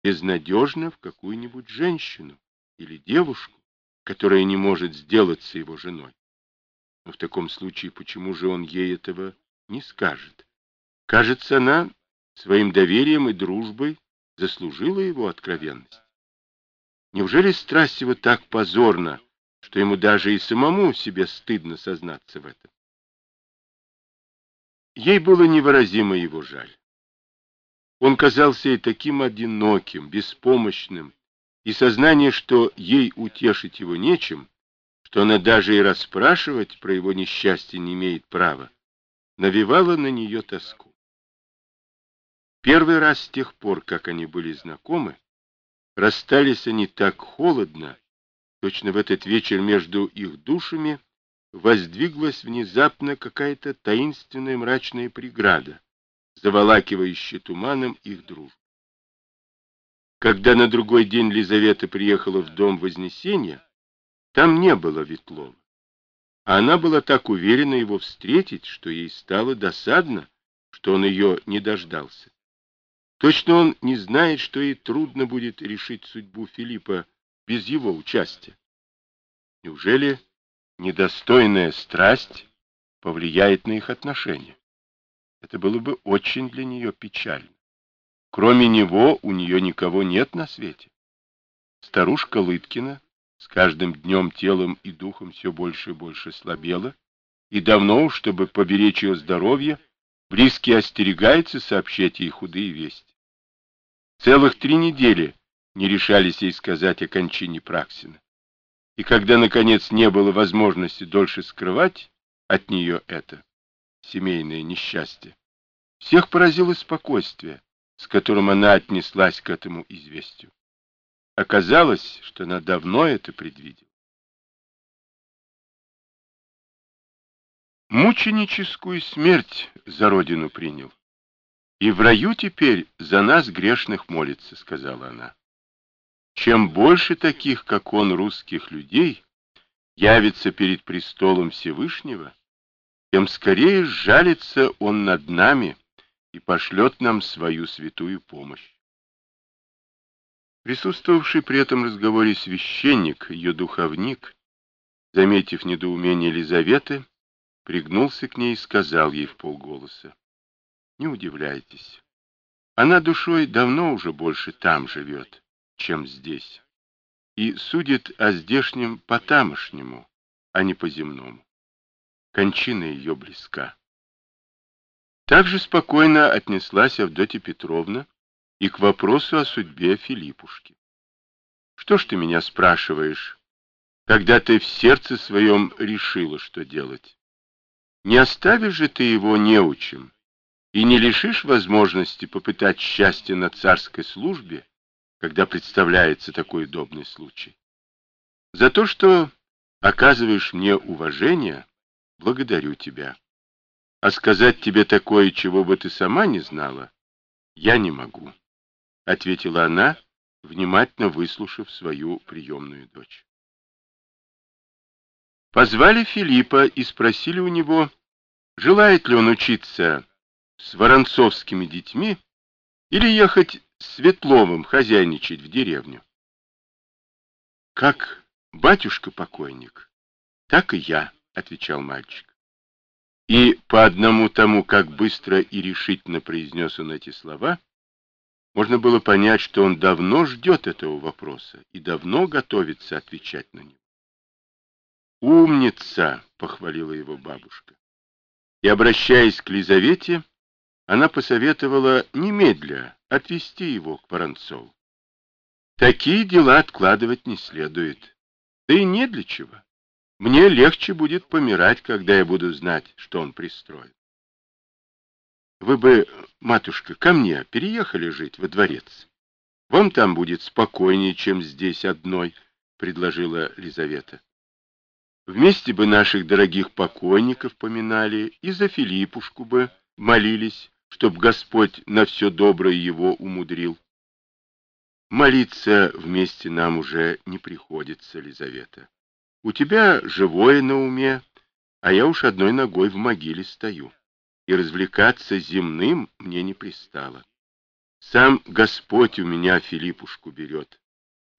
безнадежно в какую-нибудь женщину или девушку, которая не может сделаться его женой. Но в таком случае почему же он ей этого не скажет? Кажется, она своим доверием и дружбой заслужила его откровенность. Неужели страсть его так позорна, что ему даже и самому себе стыдно сознаться в этом? Ей было невыразимо его жаль. Он казался ей таким одиноким, беспомощным, и сознание, что ей утешить его нечем, что она даже и расспрашивать про его несчастье не имеет права, навевало на нее тоску. Первый раз с тех пор, как они были знакомы, расстались они так холодно, точно в этот вечер между их душами воздвиглась внезапно какая-то таинственная мрачная преграда, заволакивающая туманом их дружбу. Когда на другой день Лизавета приехала в дом Вознесения, там не было Ветлова. А она была так уверена его встретить, что ей стало досадно, что он ее не дождался. Точно он не знает, что ей трудно будет решить судьбу Филиппа без его участия. Неужели недостойная страсть повлияет на их отношения? Это было бы очень для нее печально. Кроме него у нее никого нет на свете. Старушка Лыткина с каждым днем телом и духом все больше и больше слабела, и давно, чтобы поберечь ее здоровье, близкие остерегаются сообщать ей худые вести. Целых 3 недели не решались ей сказать о кончине Праксина. И когда, наконец, не было возможности дольше скрывать от нее это семейное несчастье, всех поразило спокойствие, с которым она отнеслась к этому известию. Оказалось, что она давно это предвидела. Мученическую смерть за родину принял. И в раю теперь за нас грешных молится, сказала она. Чем больше таких, как он, русских людей, явится перед престолом Всевышнего, тем скорее сжалится он над нами и пошлет нам свою святую помощь. Присутствовавший при этом разговоре священник, ее духовник, заметив недоумение Елизаветы, пригнулся к ней и сказал ей вполголоса: «Не удивляйтесь, она душой давно уже больше там живет, чем здесь, и судит о здешнем по-тамошнему, а не по-земному. Кончина ее близка». Так же спокойно отнеслась Авдотья Петровна и к вопросу о судьбе Филиппушки. «Что ж ты меня спрашиваешь, когда ты в сердце своем решила, что делать? Не оставишь же ты его неучим и не лишишь возможности попытать счастья на царской службе, когда представляется такой удобный случай. За то, что оказываешь мне уважение, благодарю тебя. А сказать тебе такое, чего бы ты сама не знала, я не могу», — ответила она, внимательно выслушав свою приемную дочь. Позвали Филиппа и спросили у него, желает ли он учиться с воронцовскими детьми или ехать с Светловым хозяйничать в деревню. «Как батюшка покойник, так и я», — отвечал мальчик. И по одному тому, как быстро и решительно произнес он эти слова, можно было понять, что он давно ждет этого вопроса и давно готовится отвечать на него. «Умница!» — похвалила его бабушка. И, обращаясь к Лизавете, она посоветовала немедля отвезти его к Воронцову. Такие дела откладывать не следует. Да и не для чего. Мне легче будет помирать, когда я буду знать, что он пристроен. Вы бы, матушка, ко мне переехали жить во дворец. Вам там будет спокойнее, чем здесь одной, предложила Лизавета. Вместе бы наших дорогих покойников поминали, и за Филиппушку бы молились, чтоб Господь на все доброе его умудрил. Молиться вместе нам уже не приходится, Лизавета. У тебя живое на уме, а я уж одной ногой в могиле стою, и развлекаться земным мне не пристало. Сам Господь у меня Филиппушку берет.